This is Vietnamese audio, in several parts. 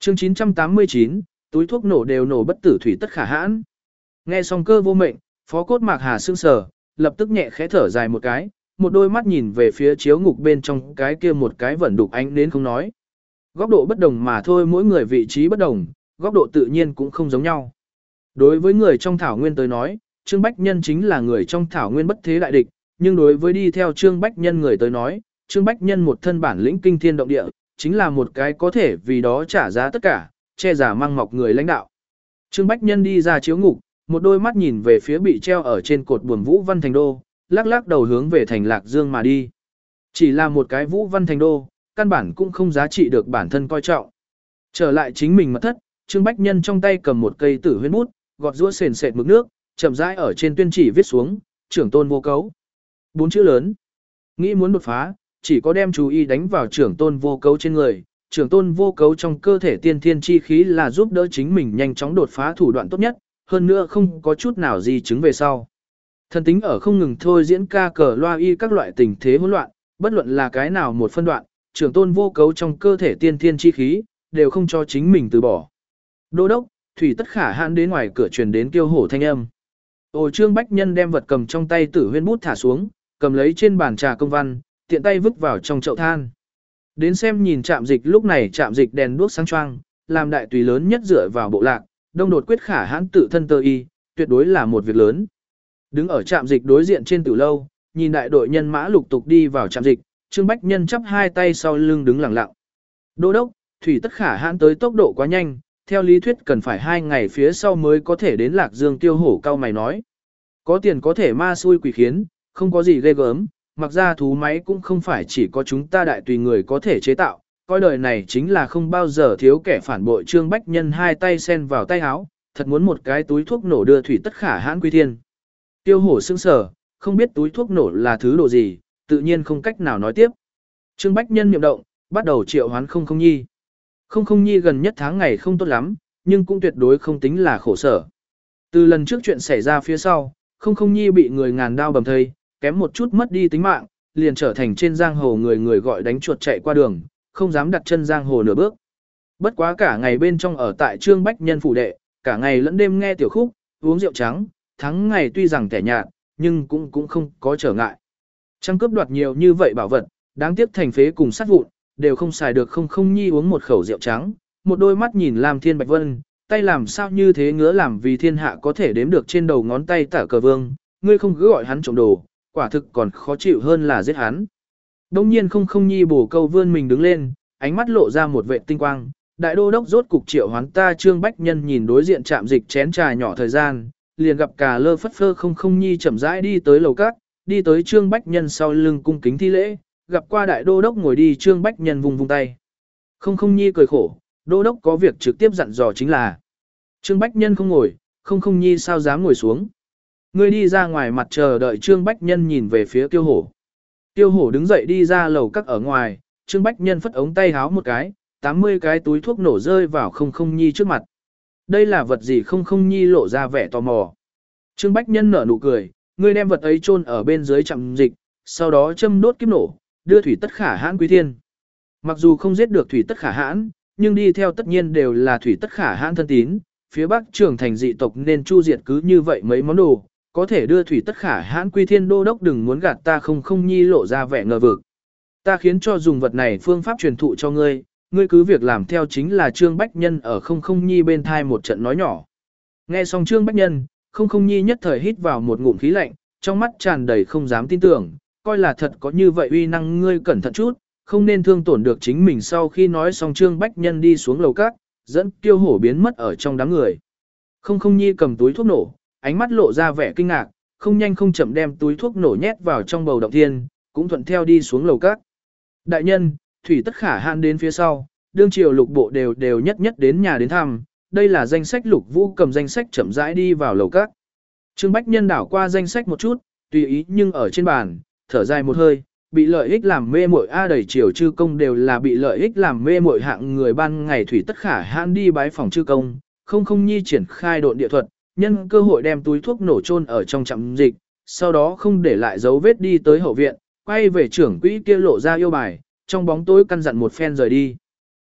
Chương 989, túi thuốc nổ đều nổ bất tử thủy tất khả hãn. Nghe xong Cơ Vô Mệnh, Phó Cốt Mạc Hà sững sờ, lập tức nhẹ khẽ thở dài một cái, một đôi mắt nhìn về phía chiếu ngục bên trong cái kia một cái vẫn đục ánh đến không nói. Góc độ bất đồng mà thôi, mỗi người vị trí bất đồng, góc độ tự nhiên cũng không giống nhau. Đối với người trong thảo nguyên tới nói, Trương Bách Nhân chính là người trong thảo nguyên bất thế đại địch, nhưng đối với đi theo Trương Bách Nhân người tới nói, Trương Bách Nhân một thân bản lĩnh kinh thiên động địa, chính là một cái có thể vì đó trả giá tất cả, che giả mang mọc người lãnh đạo. Trương Bách Nhân đi ra chiếu ngục, một đôi mắt nhìn về phía bị treo ở trên cột buồm Vũ Văn Thành Đô, lắc lắc đầu hướng về thành Lạc Dương mà đi. Chỉ là một cái Vũ Văn Thành Đô, căn bản cũng không giá trị được bản thân coi trọng. Trở lại chính mình mật thất, Trương Bách Nhân trong tay cầm một cây tử huyết bút, gọt giũa sền sệt mực nước, chậm rãi ở trên tuyên chỉ viết xuống, trưởng tôn vô cấu. 4 chữ lớn. Nghĩ muốn đột phá, chỉ có đem chú ý đánh vào trưởng tôn vô cấu trên người. Trưởng tôn vô cấu trong cơ thể tiên thiên chi khí là giúp đỡ chính mình nhanh chóng đột phá thủ đoạn tốt nhất, hơn nữa không có chút nào gì chứng về sau. Thần tính ở không ngừng thôi diễn ca cờ loa y các loại tình thế hỗn loạn, bất luận là cái nào một phân đoạn, trưởng tôn vô cấu trong cơ thể tiên thiên chi khí, đều không cho chính mình từ bỏ. Đô đốc, thủy tất khả hãn đến ngoài cửa truyền đến kêu hổ thanh âm. Trương Bách Nhân đem vật cầm trong tay tử huyên bút thả xuống, cầm lấy trên bàn trà công văn, tiện tay vứt vào trong chậu than. Đến xem nhìn trạm dịch, lúc này trạm dịch đèn đuốc sáng choang, làm đại tùy lớn nhất dựa vào bộ lạc, đông đột quyết khả hãn tự thân tơ y, tuyệt đối là một việc lớn. Đứng ở trạm dịch đối diện trên tử lâu, nhìn đại đội nhân mã lục tục đi vào trạm dịch, Trương Bách Nhân chắp hai tay sau lưng đứng lặng lặng. Đô đốc, thủy tất khả hãn tới tốc độ quá nhanh, theo lý thuyết cần phải 2 ngày phía sau mới có thể đến Lạc Dương. Tiêu Hổ cao mày nói. Có tiền có thể ma xui quỷ khiến, không có gì ghê gớm, mặc ra thú máy cũng không phải chỉ có chúng ta đại tùy người có thể chế tạo, coi đời này chính là không bao giờ thiếu kẻ phản bội. Trương Bách Nhân hai tay xen vào tay áo, thật muốn một cái túi thuốc nổ đưa thủy tất khả hãn quy thiên. Tiêu Hổ sững sờ, không biết túi thuốc nổ là thứ đồ gì, tự nhiên không cách nào nói tiếp. Trương Bách Nhân niệm động, bắt đầu triệu hoán Không Không Nhi. Không Không Nhi gần nhất tháng ngày không tốt lắm, nhưng cũng tuyệt đối không tính là khổ sở. Từ lần trước chuyện xảy ra phía sau, Không Không Nhi bị người ngàn đao bầm thây, kém một chút mất đi tính mạng, liền trở thành trên giang hồ người người gọi đánh chuột chạy qua đường, không dám đặt chân giang hồ nửa bước. Bất quá cả ngày bên trong ở tại Trương Bách Nhân phủ đệ, cả ngày lẫn đêm nghe tiểu khúc, uống rượu trắng, tháng ngày tuy rằng kẻ nhạt, nhưng cũng không có trở ngại. Trăng cướp đoạt nhiều như vậy bảo vật, đáng tiếc thành phế cùng sát vụn, đều không xài được. Không Không Nhi uống một khẩu rượu trắng, một đôi mắt nhìn Lam Thiên Bạch Vân, tay làm sao như thế ngứa làm, vì thiên hạ có thể đếm được trên đầu ngón tay Tả Cờ Vương, ngươi không cứ gọi hắn trộm đồ, quả thực còn khó chịu hơn là giết hắn. Đông nhiên Không Không Nhi bổ câu vươn mình đứng lên, ánh mắt lộ ra một vệ tinh quang, đại đô đốc rốt cục triệu hoán ta. Trương Bách Nhân nhìn đối diện trạm dịch chén trà nhỏ thời gian, liền gặp cả lơ phất phơ Không Không Nhi chậm rãi đi tới lầu các, đi tới Trương Bách Nhân sau lưng cung kính thi lễ, gặp qua đại đô đốc ngồi đi. Trương Bách Nhân vùng vung tay. Không Không Nhi cười khổ, đô đốc có việc trực tiếp dặn dò chính là. Trương Bách Nhân không ngồi, Không Không Nhi sao dám ngồi xuống. Ngươi đi ra ngoài mặt chờ đợi. Trương Bách Nhân nhìn về phía Tiêu Hổ. Tiêu Hổ đứng dậy đi ra lầu các ở ngoài, Trương Bách Nhân phất ống tay háo một cái, 80 cái túi thuốc nổ rơi vào Không Không Nhi trước mặt. Đây là vật gì? Không Không Nhi lộ ra vẻ tò mò. Trương Bách Nhân nở nụ cười, ngươi đem vật ấy chôn ở bên dưới trạm dịch, sau đó châm đốt kiếp nổ, đưa thủy tất khả hãn quy thiên. Mặc dù không giết được thủy tất khả hãn, nhưng đi theo tất nhiên đều là thủy tất khả hãn thân tín. Phía Bắc trưởng thành dị tộc nên chu diệt cứ như vậy mấy món đồ, có thể đưa thủy tất khả hãn quy thiên. Đô đốc đừng muốn gạt ta. Không Không Nhi lộ ra vẻ ngờ vực. Ta khiến cho dùng vật này phương pháp truyền thụ cho ngươi, ngươi cứ việc làm theo chính là. Trương Bách Nhân ở Không Không Nhi bên thai một trận nói nhỏ. Nghe xong Trương Bách Nhân, Không Không Nhi nhất thời hít vào một ngụm khí lạnh, trong mắt tràn đầy không dám tin tưởng, coi là thật có như vậy uy năng. Ngươi cẩn thận chút, không nên thương tổn được chính mình. Sau khi nói xong, Trương Bách Nhân đi xuống lầu các, dẫn Tiêu Hổ biến mất ở trong đám người. Không Không Nhi cầm túi thuốc nổ, ánh mắt lộ ra vẻ kinh ngạc, không nhanh không chậm đem túi thuốc nổ nhét vào trong bầu động thiên, cũng thuận theo đi xuống lầu các. Đại nhân, thủy tất khả hãn đến phía sau, đương triều lục bộ đều nhất đến nhà đến thăm. Đây là danh sách. Lục Vũ cầm danh sách chậm rãi đi vào lầu các. Trương Bách Nhân đảo qua danh sách một chút, tùy ý nhưng ở trên bàn, thở dài một hơi, bị lợi ích làm mê muội đầy triều chư công đều là bị lợi ích làm mê muội hạng người. Ban ngày thủy tất khả hãn đi bái phòng chư công, Không Không Nhi triển khai độn địa thuật, nhân cơ hội đem túi thuốc nổ chôn ở trong trạm dịch, sau đó không để lại dấu vết đi tới hậu viện, quay về trưởng quỹ kia lộ ra yêu bài, trong bóng tối căn dặn một phen rời đi.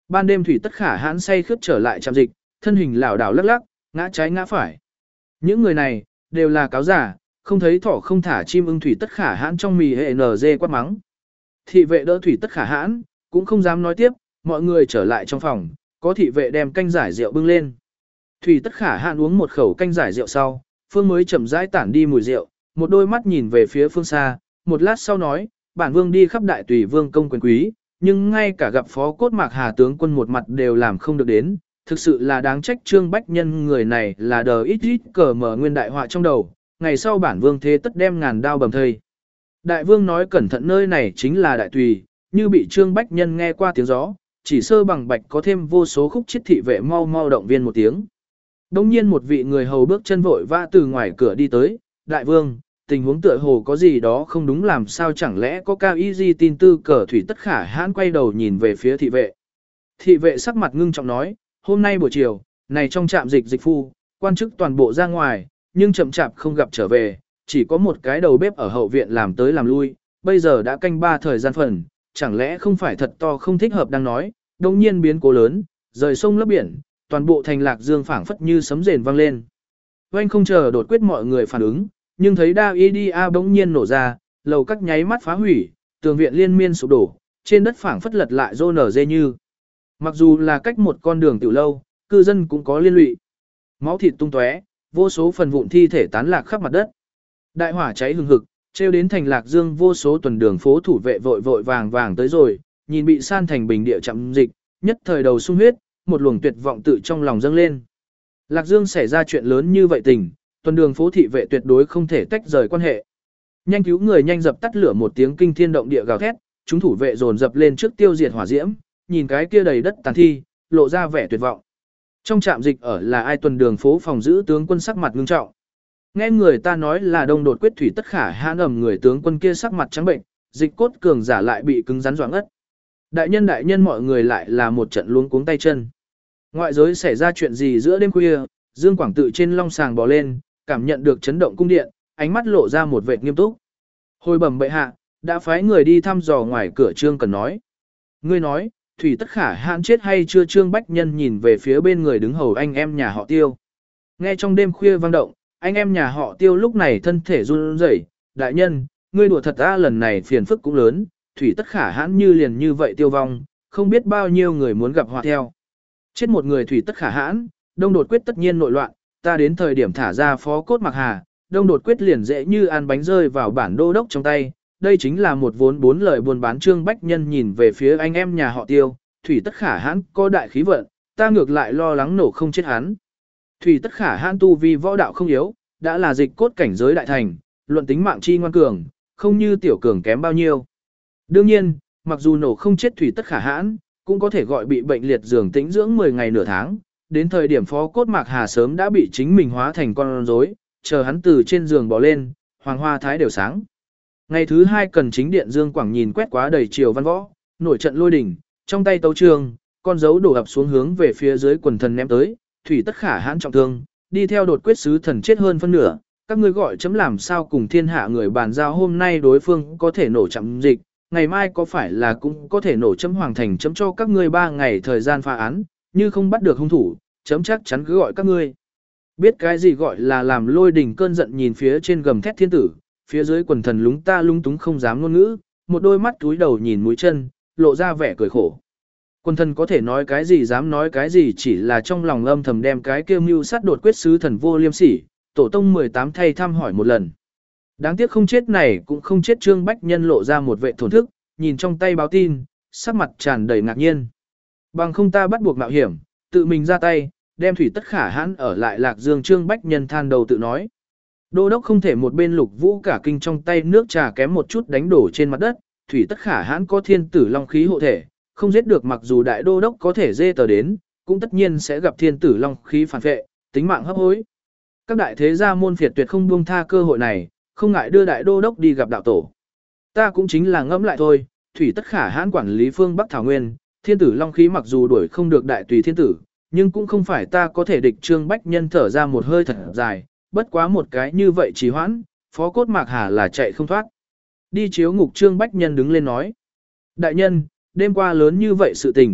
Ban đêm Thủy Tất Khả hãn say khướt trở lại trạm dịch, thân hình lảo đảo lắc lắc, ngã trái ngã phải. Những người này đều là cáo giả, không thấy thỏ không thả chim ưng Thủy Tất Khả hãn trong mì hệ NG quát mắng. Thị vệ đỡ Thủy Tất Khả hãn, cũng không dám nói tiếp, mọi người trở lại trong phòng, có thị vệ đem canh giải rượu bưng lên. Thủy Tất Khả hãn uống một khẩu canh giải rượu sau, Phương mới chậm rãi tản đi mùi rượu, một đôi mắt nhìn về phía phương xa, một lát sau nói, bản vương đi khắp đại tùy vương công quyền quý, nhưng ngay cả gặp phó cốt mạc hà tướng quân một mặt đều làm không được đến, thực sự là đáng trách Trương Bách Nhân người này là đờ ít ít cờ mở nguyên đại họa trong đầu, ngày sau bản vương thế tất đem ngàn đao bầm thây. Đại vương nói cẩn thận nơi này chính là đại tùy, như bị Trương Bách Nhân nghe qua tiếng gió, chỉ sơ bằng bạch có thêm vô số khúc chết thị vệ mau mau động viên một tiếng. Đông nhiên một vị người hầu bước chân vội vã từ ngoài cửa đi tới, đại vương, tình huống tựa hồ có gì đó không đúng làm sao chẳng lẽ có cao y di tin tư cờ Thủy Tất Khả hãn quay đầu nhìn về phía thị vệ. Thị vệ sắc mặt ngưng trọng nói, hôm nay buổi chiều, này trong trạm dịch dịch phu, quan chức toàn bộ ra ngoài, nhưng chậm chạp không gặp trở về, chỉ có một cái đầu bếp ở hậu viện làm tới làm lui, bây giờ đã canh 3 thời gian phần, chẳng lẽ không phải thật to không thích hợp đang nói, đồng nhiên biến cố lớn, rời sông lấp biển, toàn bộ thành Lạc Dương phảng phất như sấm rền vang lên. Oanh không chờ đột quyết mọi người phản ứng, nhưng thấy đa y đi a bỗng nhiên nổ ra, lầu các nháy mắt phá hủy, tường viện liên miên sụp đổ, trên đất phảng phất lật lại rô nở dê như. Mặc dù là cách một con đường tiểu lâu, cư dân cũng có liên lụy. Máu thịt tung tóe, vô số phần vụn thi thể tán lạc khắp mặt đất. Đại hỏa cháy hừng hực, treo đến thành Lạc Dương vô số tuần đường phố thủ vệ vội vội vàng vàng tới rồi, nhìn bị san thành bình địa chậm dịch, nhất thời đầu sung huyết, một luồng tuyệt vọng tự trong lòng dâng lên. Lạc Dương xảy ra chuyện lớn như vậy tình, tuần đường phố thị vệ tuyệt đối không thể tách rời quan hệ. Nhanh cứu người nhanh dập tắt lửa một tiếng kinh thiên động địa gào thét, chúng thủ vệ dồn dập lên trước tiêu diệt hỏa diễm, nhìn cái kia đầy đất tàn thi, lộ ra vẻ tuyệt vọng. Trong trạm dịch ở là ai tuần đường phố phòng giữ tướng quân sắc mặt ngưng trọng. Nghe người ta nói là đông đột quyết Thủy Tất Khả hãn ầm người tướng quân kia sắc mặt trắng bệnh, dịch cốt cường giả lại bị cứng rắn doãn ất. Đại nhân mọi người lại là một trận luống cuống tay chân. Ngoại giới xảy ra chuyện gì giữa đêm khuya, Dương Quảng tự trên long sàng bò lên, cảm nhận được chấn động cung điện, ánh mắt lộ ra một vệt nghiêm túc. Hồi bẩm bệ hạ, đã phái người đi thăm dò ngoài cửa Trương Cần nói. Ngươi nói, Thủy Tất Khả hãn chết hay chưa? Trương Bách Nhân nhìn về phía bên người đứng hầu anh em nhà họ Tiêu. Nghe trong đêm khuya vang động, anh em nhà họ Tiêu lúc này thân thể run rẩy. Đại nhân, ngươi đùa thật ra lần này phiền phức cũng lớn, Thủy Tất Khả hãn như liền như vậy tiêu vong, không biết bao nhiêu người muốn gặp họa theo. Chết một người Thủy Tất Khả hãn, đông đột quyết tất nhiên nội loạn, ta đến thời điểm thả ra phó cốt mặc hà, đông đột quyết liền dễ như ăn bánh rơi vào bản đô đốc trong tay. Đây chính là một vốn 4 lời buôn bán. Trương Bách Nhân nhìn về phía anh em nhà họ Tiêu, Thủy Tất Khả hãn có đại khí vận, ta ngược lại lo lắng nổ không chết hắn. Thủy Tất Khả hãn tu vi võ đạo không yếu, đã là dịch cốt cảnh giới đại thành, luận tính mạng chi ngoan cường, không như tiểu cường kém bao nhiêu. Đương nhiên, mặc dù nổ không chết Thủy Tất Khả hãn, cũng có thể gọi bị bệnh liệt giường tĩnh dưỡng 10 ngày nửa tháng, đến thời điểm phó cốt mạc hà sớm đã bị chính mình hóa thành con rối, chờ hắn từ trên giường bò lên, hoàng hoa thái đều sáng. Ngày thứ 2 cần chính điện Dương Quảng nhìn quét quá đầy triều văn võ, nổi trận lôi đỉnh, trong tay tấu trường, con dấu đổ ập xuống hướng về phía dưới quần thần ném tới, Thủy Tất Khả hãn trọng thương, đi theo đột quyết sứ thần chết hơn phân nửa, các ngươi gọi chấm làm sao cùng thiên hạ người bàn giao hôm nay đối phương có thể nổ chậm dịch, ngày mai có phải là cũng có thể nổ chấm hoàng thành chấm cho các ngươi 3 ngày thời gian phá án, như không bắt được hung thủ, chấm chắc chắn cứ gọi các ngươi. Biết cái gì gọi là làm lôi đỉnh cơn giận nhìn phía trên gầm thét thiên tử, phía dưới quần thần lúng ta lung túng không dám ngôn ngữ, một đôi mắt túi đầu nhìn mũi chân, lộ ra vẻ cười khổ. Quần thần có thể nói cái gì dám nói cái gì, chỉ là trong lòng âm thầm đem cái kêu mưu sát đột quyết sứ thần vô liêm sỉ, tổ tông 18 thay thăm hỏi một lần. Đáng tiếc không chết này cũng không chết. Trương Bách Nhân lộ ra một vệ thổn thức, nhìn trong tay báo tin, sắc mặt tràn đầy ngạc nhiên. Bằng không ta bắt buộc mạo hiểm, tự mình ra tay, đem Thủy Tất Khả hãn ở lại Lạc Dương. Trương Bách Nhân than đầu tự nói. Đô đốc không thể một bên Lục Vũ cả kinh trong tay nước trà kém một chút đánh đổ trên mặt đất, Thủy Tất Khả hãn có thiên tử long khí hộ thể, không giết được, mặc dù đại đô đốc có thể dê tờ đến, cũng tất nhiên sẽ gặp thiên tử long khí phản vệ, tính mạng hấp hối. Các đại thế gia môn phiệt tuyệt không buông tha cơ hội này, không ngại đưa đại đô đốc đi gặp đạo tổ. Ta cũng chính là ngẫm lại thôi, Thủy Tất Khả hãn quản lý phương Bắc Thảo Nguyên, thiên tử long khí mặc dù đuổi không được đại tùy thiên tử, nhưng cũng không phải ta có thể địch. Trương Bách Nhân thở ra một hơi thật dài, bất quá một cái như vậy trì hoãn, phó cốt mạc hà là chạy không thoát. Đi chiếu ngục. Trương Bách Nhân đứng lên nói. Đại nhân, đêm qua lớn như vậy sự tình,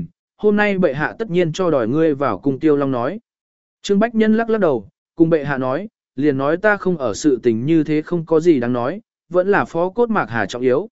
hôm nay bệ hạ tất nhiên cho đòi ngươi vào cung Tiêu Long nói. Trương Bách Nhân lắc lắc đầu, cùng bệ hạ nói, liền nói ta không ở sự tình như thế không có gì đáng nói, vẫn là phó cốt Mạc Hà trọng yếu,